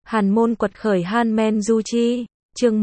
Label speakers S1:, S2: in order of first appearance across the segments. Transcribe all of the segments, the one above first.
S1: Hàn môn quật khởi Han Men Du Chi, chương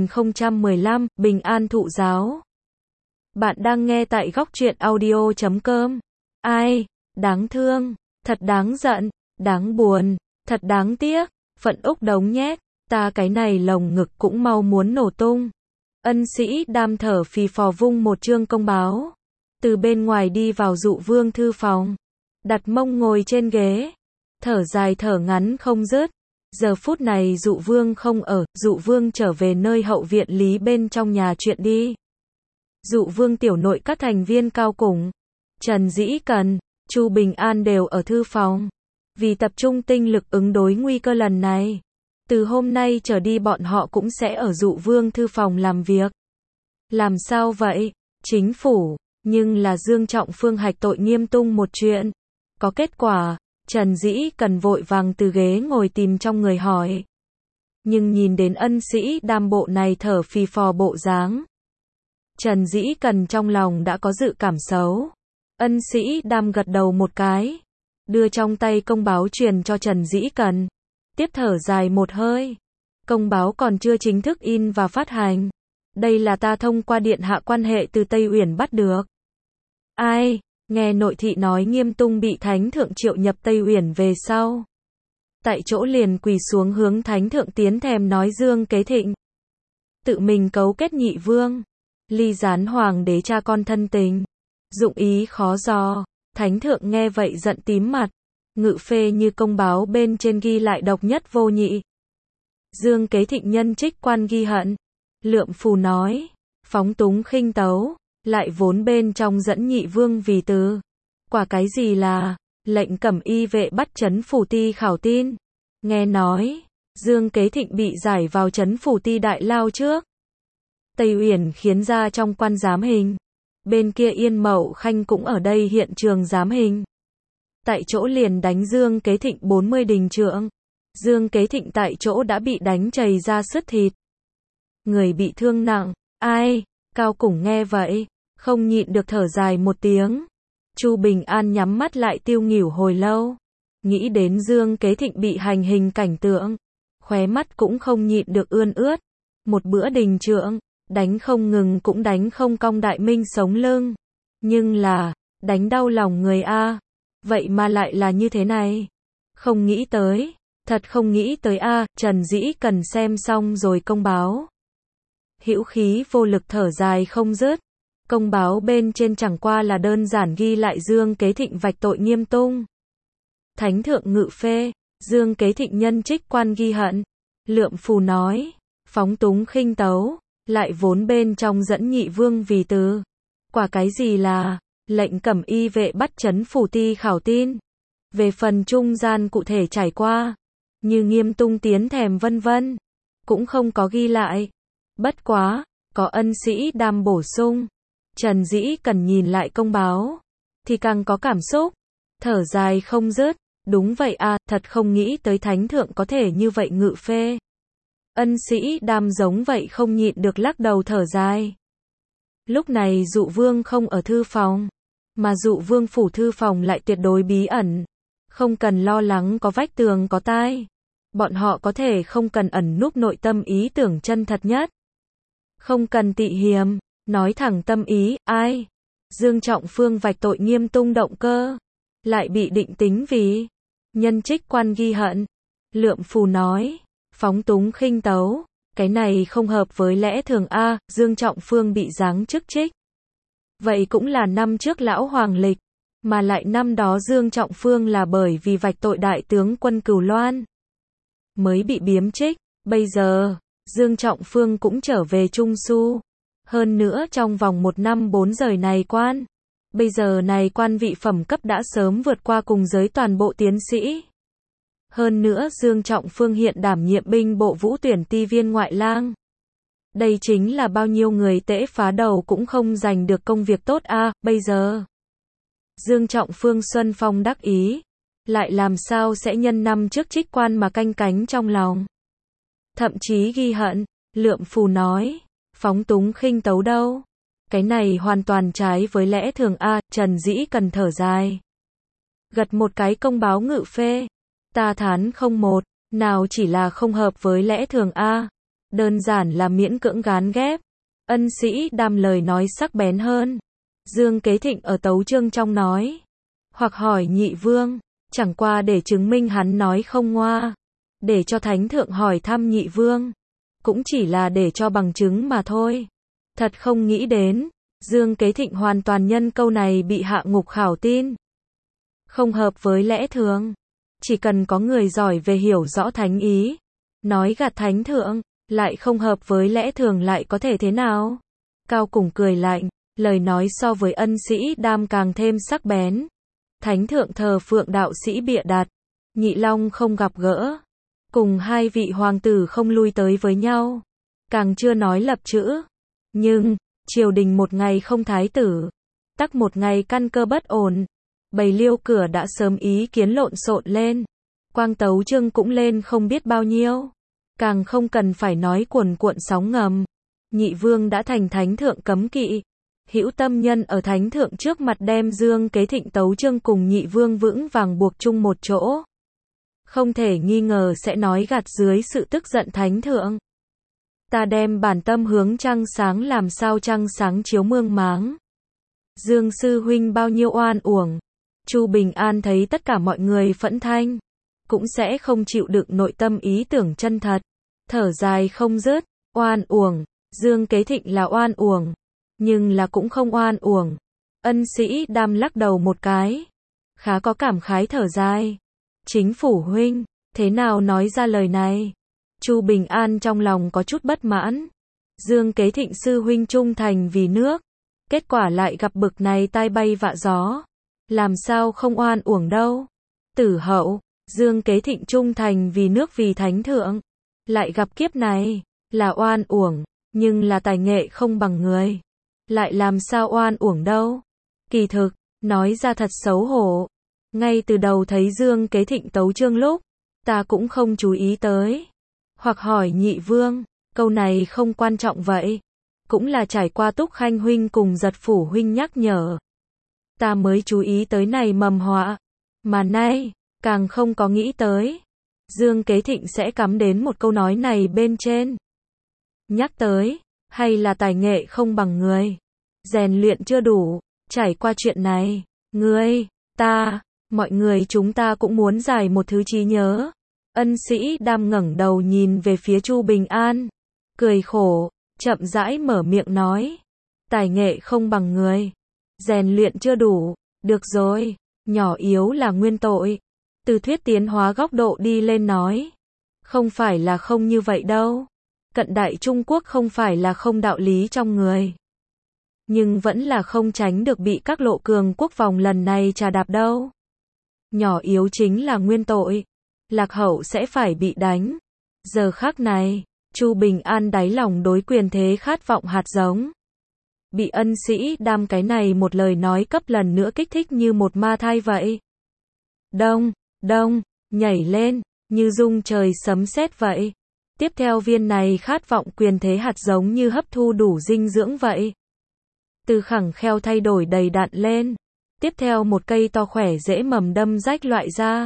S1: 1015, Bình An Thụ Giáo. Bạn đang nghe tại góc truyện audio.com. Ai, đáng thương, thật đáng giận, đáng buồn, thật đáng tiếc, phận Úc Đống nhét, ta cái này lồng ngực cũng mau muốn nổ tung. Ân Sĩ Đam thở phì phò vung một chương công báo, từ bên ngoài đi vào Dụ Vương thư phòng, đặt mông ngồi trên ghế, thở dài thở ngắn không dứt. Giờ phút này Dụ Vương không ở, Dụ Vương trở về nơi hậu viện lý bên trong nhà chuyện đi. Dụ Vương tiểu nội các thành viên cao cùng, Trần Dĩ Cần, Chu Bình An đều ở thư phòng. Vì tập trung tinh lực ứng đối nguy cơ lần này, từ hôm nay trở đi bọn họ cũng sẽ ở Dụ Vương thư phòng làm việc. Làm sao vậy? Chính phủ, nhưng là Dương Trọng Phương hạch tội nghiêm tung một chuyện. Có kết quả. Trần Dĩ Cần vội vàng từ ghế ngồi tìm trong người hỏi. Nhưng nhìn đến Ân Sĩ Đam bộ này thở phì phò bộ dáng, Trần Dĩ Cần trong lòng đã có dự cảm xấu. Ân Sĩ Đam gật đầu một cái, đưa trong tay công báo truyền cho Trần Dĩ Cần, tiếp thở dài một hơi. Công báo còn chưa chính thức in và phát hành. Đây là ta thông qua điện hạ quan hệ từ Tây Uyển bắt được. Ai? Nghe nội thị nói Nghiêm Tung bị Thánh Thượng triệu nhập Tây Uyển về sau, tại chỗ liền quỳ xuống hướng Thánh Thượng tiến thèm nói Dương Kế Thịnh tự mình cấu kết nhị vương, ly gián hoàng đế cha con thân tình, dụng ý khó dò. Thánh Thượng nghe vậy giận tím mặt, ngự phê như công báo bên trên ghi lại độc nhất vô nhị. Dương Kế Thịnh nhân trích quan ghi hận, lượm phù nói, phóng túng khinh tấu, lại vốn bên trong dẫn nhị vương vì từ. Quả cái gì là lệnh cẩm y vệ bắt trấn phủ ti khảo tin. Nghe nói Dương Kế Thịnh bị giải vào trấn phủ ti đại lao trước. Tây Uyển khiến ra trong quan giám hình. Bên kia Yên Mậu Khanh cũng ở đây hiện trường giám hình. Tại chỗ liền đánh Dương Kế Thịnh 40 đình trượng. Dương Kế Thịnh tại chỗ đã bị đánh chảy ra sứt thịt. Người bị thương nặng. Ai? Cao Củng nghe vậy, không nhịn được thở dài một tiếng. Chu Bình An nhắm mắt lại tiêu nghỉu hồi lâu, nghĩ đến Dương Kế Thịnh bị hành hình cảnh tượng, khóe mắt cũng không nhịn được ươn ướt. Một bữa đình trượng, đánh không ngừng cũng đánh không cong Đại Minh sống lưng. Nhưng là, đánh đau lòng người a. Vậy mà lại là như thế này. Không nghĩ tới, thật không nghĩ tới a. Trần Dĩ Cần xem xong rồi công báo, hữu khí vô lực thở dài không dứt. Công báo bên trên chẳng qua là đơn giản ghi lại Dương Kế Thịnh vạch tội nghiêm tung. Thánh Thượng ngự phê, Dương Kế Thịnh nhân trích quan ghi hận, lượm phù nói, phóng túng khinh tấu, lại vốn bên trong dẫn nhị vương vì từ. Quả cái gì là lệnh cẩm y vệ bắt trấn phủ ti khảo tin. Về phần trung gian cụ thể trải qua, như nghiêm tung tiến thèm vân vân, cũng không có ghi lại. Bất quá, có Ân Sĩ Đam bổ sung. Trần Dĩ Cần nhìn lại công báo, thì càng có cảm xúc, thở dài không dứt. Đúng vậy à, thật không nghĩ tới Thánh Thượng có thể như vậy ngự phê. Ân Sĩ Đam giống vậy không nhịn được lắc đầu thở dài. Lúc này Dụ Vương không ở thư phòng, mà Dụ Vương phủ thư phòng lại tuyệt đối bí ẩn. Không cần lo lắng có vách tường có tai. Bọn họ có thể không cần ẩn núp nội tâm ý tưởng chân thật nhất. Không cần tị hiềm, nói thẳng tâm ý. Ai? Dương Trọng Phương vạch tội nghiêm tung động cơ, lại bị định tính vì nhân trích quan ghi hận. Lượm phù nói, phóng túng khinh tấu, cái này không hợp với lẽ thường a. Dương Trọng Phương bị giáng chức trích. Vậy cũng là năm trước lão hoàng lịch, mà lại năm đó Dương Trọng Phương là bởi vì vạch tội đại tướng quân Cửu Loan mới bị biếm trích. Bây giờ Dương Trọng Phương cũng trở về Trung Su. Hơn nữa trong vòng 1 năm 4 giời này quan. Bây giờ này quan vị phẩm cấp đã sớm vượt qua cùng giới toàn bộ tiến sĩ. Hơn nữa Dương Trọng Phương hiện đảm nhiệm binh bộ vũ tuyển ti viên ngoại lang. Đây chính là bao nhiêu người tễ phá đầu cũng không giành được công việc tốt a. Bây giờ Dương Trọng Phương xuân phong đắc ý, lại làm sao sẽ nhân năm trước trích quan mà canh cánh trong lòng. Thậm chí ghi hận, lượm phù nói, phóng túng khinh tấu đâu. Cái này hoàn toàn trái với lẽ thường a. Trần Dĩ Cần thở dài, gật một cái công báo ngự phê. Ta thán không một, Nào chỉ là không hợp với lẽ thường a, đơn giản là miễn cưỡng gán ghép. Ân Sĩ Đam lời nói sắc bén hơn. Dương Kế Thịnh ở tấu chương trong nói, hoặc hỏi Nhị Vương, chẳng qua để chứng minh hắn nói không ngoa, để cho Thánh Thượng hỏi thăm Nhị Vương, cũng chỉ là để cho bằng chứng mà thôi. Thật không nghĩ đến, Dương Kế Thịnh hoàn toàn nhân câu này bị hạ ngục khảo tin. Không hợp với lẽ thường, chỉ cần có người giỏi về hiểu rõ thánh ý, nói gạt Thánh Thượng, lại không hợp với lẽ thường lại có thể thế nào? Cao Cùng cười lạnh, lời nói so với Ân Sĩ Đam càng thêm sắc bén. Thánh Thượng thờ phượng đạo sĩ bịa đặt, Nhị Long không gặp gỡ, cùng hai vị hoàng tử không lui tới với nhau, càng chưa nói lập chữ. Nhưng, triều đình một ngày không thái tử, tắc một ngày căn cơ bất ổn, bầy liêu cửa đã sớm ý kiến lộn xộn lên, quang tấu chương cũng lên không biết bao nhiêu, càng không cần phải nói cuồn cuộn sóng ngầm. Nhị Vương đã thành Thánh Thượng cấm kỵ, hữu tâm nhân ở Thánh Thượng trước mặt đem Dương Kế Thịnh tấu chương cùng Nhị Vương vững vàng buộc chung một chỗ, không thể nghi ngờ sẽ nói gạt dưới sự tức giận Thánh Thượng. Ta đem bản tâm hướng trăng sáng, làm sao trăng sáng chiếu mương máng. Dương sư huynh bao nhiêu oan uổng. Chu Bình An thấy tất cả mọi người phẫn thanh, cũng sẽ không chịu đựng nội tâm ý tưởng chân thật, thở dài không dứt. Oan uổng, Dương Kế Thịnh là oan uổng, nhưng là cũng không oan uổng. Ân Sĩ Đam lắc đầu một cái, khá có cảm khái thở dài. Chính phủ huynh, thế nào nói ra lời này? Chu Bình An trong lòng có chút bất mãn. Dương Kế Thịnh sư huynh trung thành vì nước, kết quả lại gặp bực này tai bay vạ gió, làm sao không oan uổng đâu. Tử hậu, Dương Kế Thịnh trung thành vì nước vì Thánh Thượng, lại gặp kiếp này, là oan uổng, nhưng là tài nghệ không bằng người, lại làm sao oan uổng đâu. Kỳ thực, nói ra thật xấu hổ, ngay từ đầu thấy Dương Kế Thịnh tấu chương lúc, ta cũng không chú ý tới. Hoặc hỏi Nhị Vương, câu này không quan trọng vậy, cũng là trải qua Túc Khanh huynh cùng Giật Phủ huynh nhắc nhở, ta mới chú ý tới này mầm họa, mà nay, càng không có nghĩ tới, Dương Kế Thịnh sẽ cắm đến một câu nói này bên trên. Nhắc tới, hay là tài nghệ không bằng người, rèn luyện chưa đủ, trải qua chuyện này, ngươi, ta, mọi người chúng ta cũng muốn giải một thứ trí nhớ. Ân Sĩ Đam ngẩng đầu nhìn về phía Chu Bình An, cười khổ, chậm rãi mở miệng nói, tài nghệ không bằng người, rèn luyện chưa đủ, được rồi, nhỏ yếu là nguyên tội. Từ thuyết tiến hóa góc độ đi lên nói, không phải là không như vậy đâu. Cận đại Trung Quốc không phải là không đạo lý trong người, nhưng vẫn là không tránh được bị các lộ cường quốc vòng lần này trà đạp đâu. Nhỏ yếu chính là nguyên tội, lạc hậu sẽ phải bị đánh. Giờ khắc này, Chu Bình An đáy lòng đối quyền thế khát vọng hạt giống, bị Ân Sĩ Đam cái này một lời nói cấp lần nữa kích thích như một ma thai vậy. Đông, đông, nhảy lên, như rung trời sấm sét vậy. Tiếp theo viên này khát vọng quyền thế hạt giống như hấp thu đủ dinh dưỡng vậy. Từ khẳng kheo thay đổi đầy đặn lên. Tiếp theo một cây to khỏe dễ mầm đâm rách loại ra,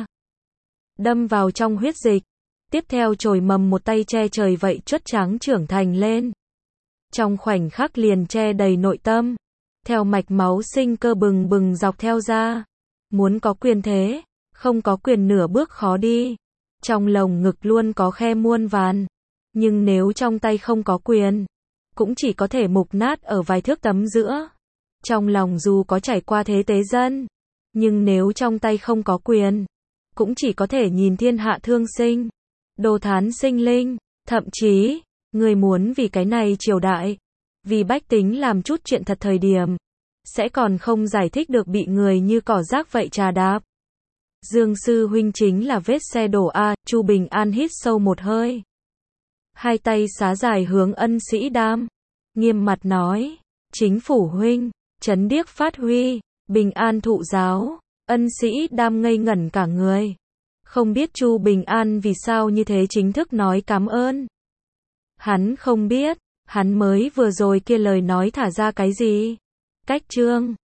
S1: đâm vào trong huyết dịch. Tiếp theo chồi mầm một tay che trời vậy chuất trắng trưởng thành lên. Trong khoảnh khắc liền che đầy nội tâm. Theo mạch máu sinh cơ bừng bừng dọc theo ra. Muốn có quyền thế, không có quyền nửa bước khó đi. Trong lồng ngực luôn có khe muôn vàn. Nhưng nếu trong tay không có quyền, cũng chỉ có thể mục nát ở vài thước tấm giữa. Trong lòng dù có trải qua thế tế dân, nhưng nếu trong tay không có quyền, cũng chỉ có thể nhìn thiên hạ thương sinh, đồ thán sinh linh. Thậm chí, người muốn vì cái này triều đại, vì bách tính làm chút chuyện thật thời điểm, sẽ còn không giải thích được bị người như cỏ rác vậy trà đạp. Dương sư huynh chính là vết xe đổ a. Chu Bình An hít sâu một hơi, hai tay xá dài hướng Ân Sĩ Đam, nghiêm mặt nói, chính phủ huynh, trấn điếc phát huy, bình an thụ giáo. Ân Sĩ Đam ngây ngẩn cả người, không biết Chu Bình An vì sao như thế chính thức nói cảm ơn. Hắn không biết, hắn mới vừa rồi kia lời nói thả ra cái gì. Cách chương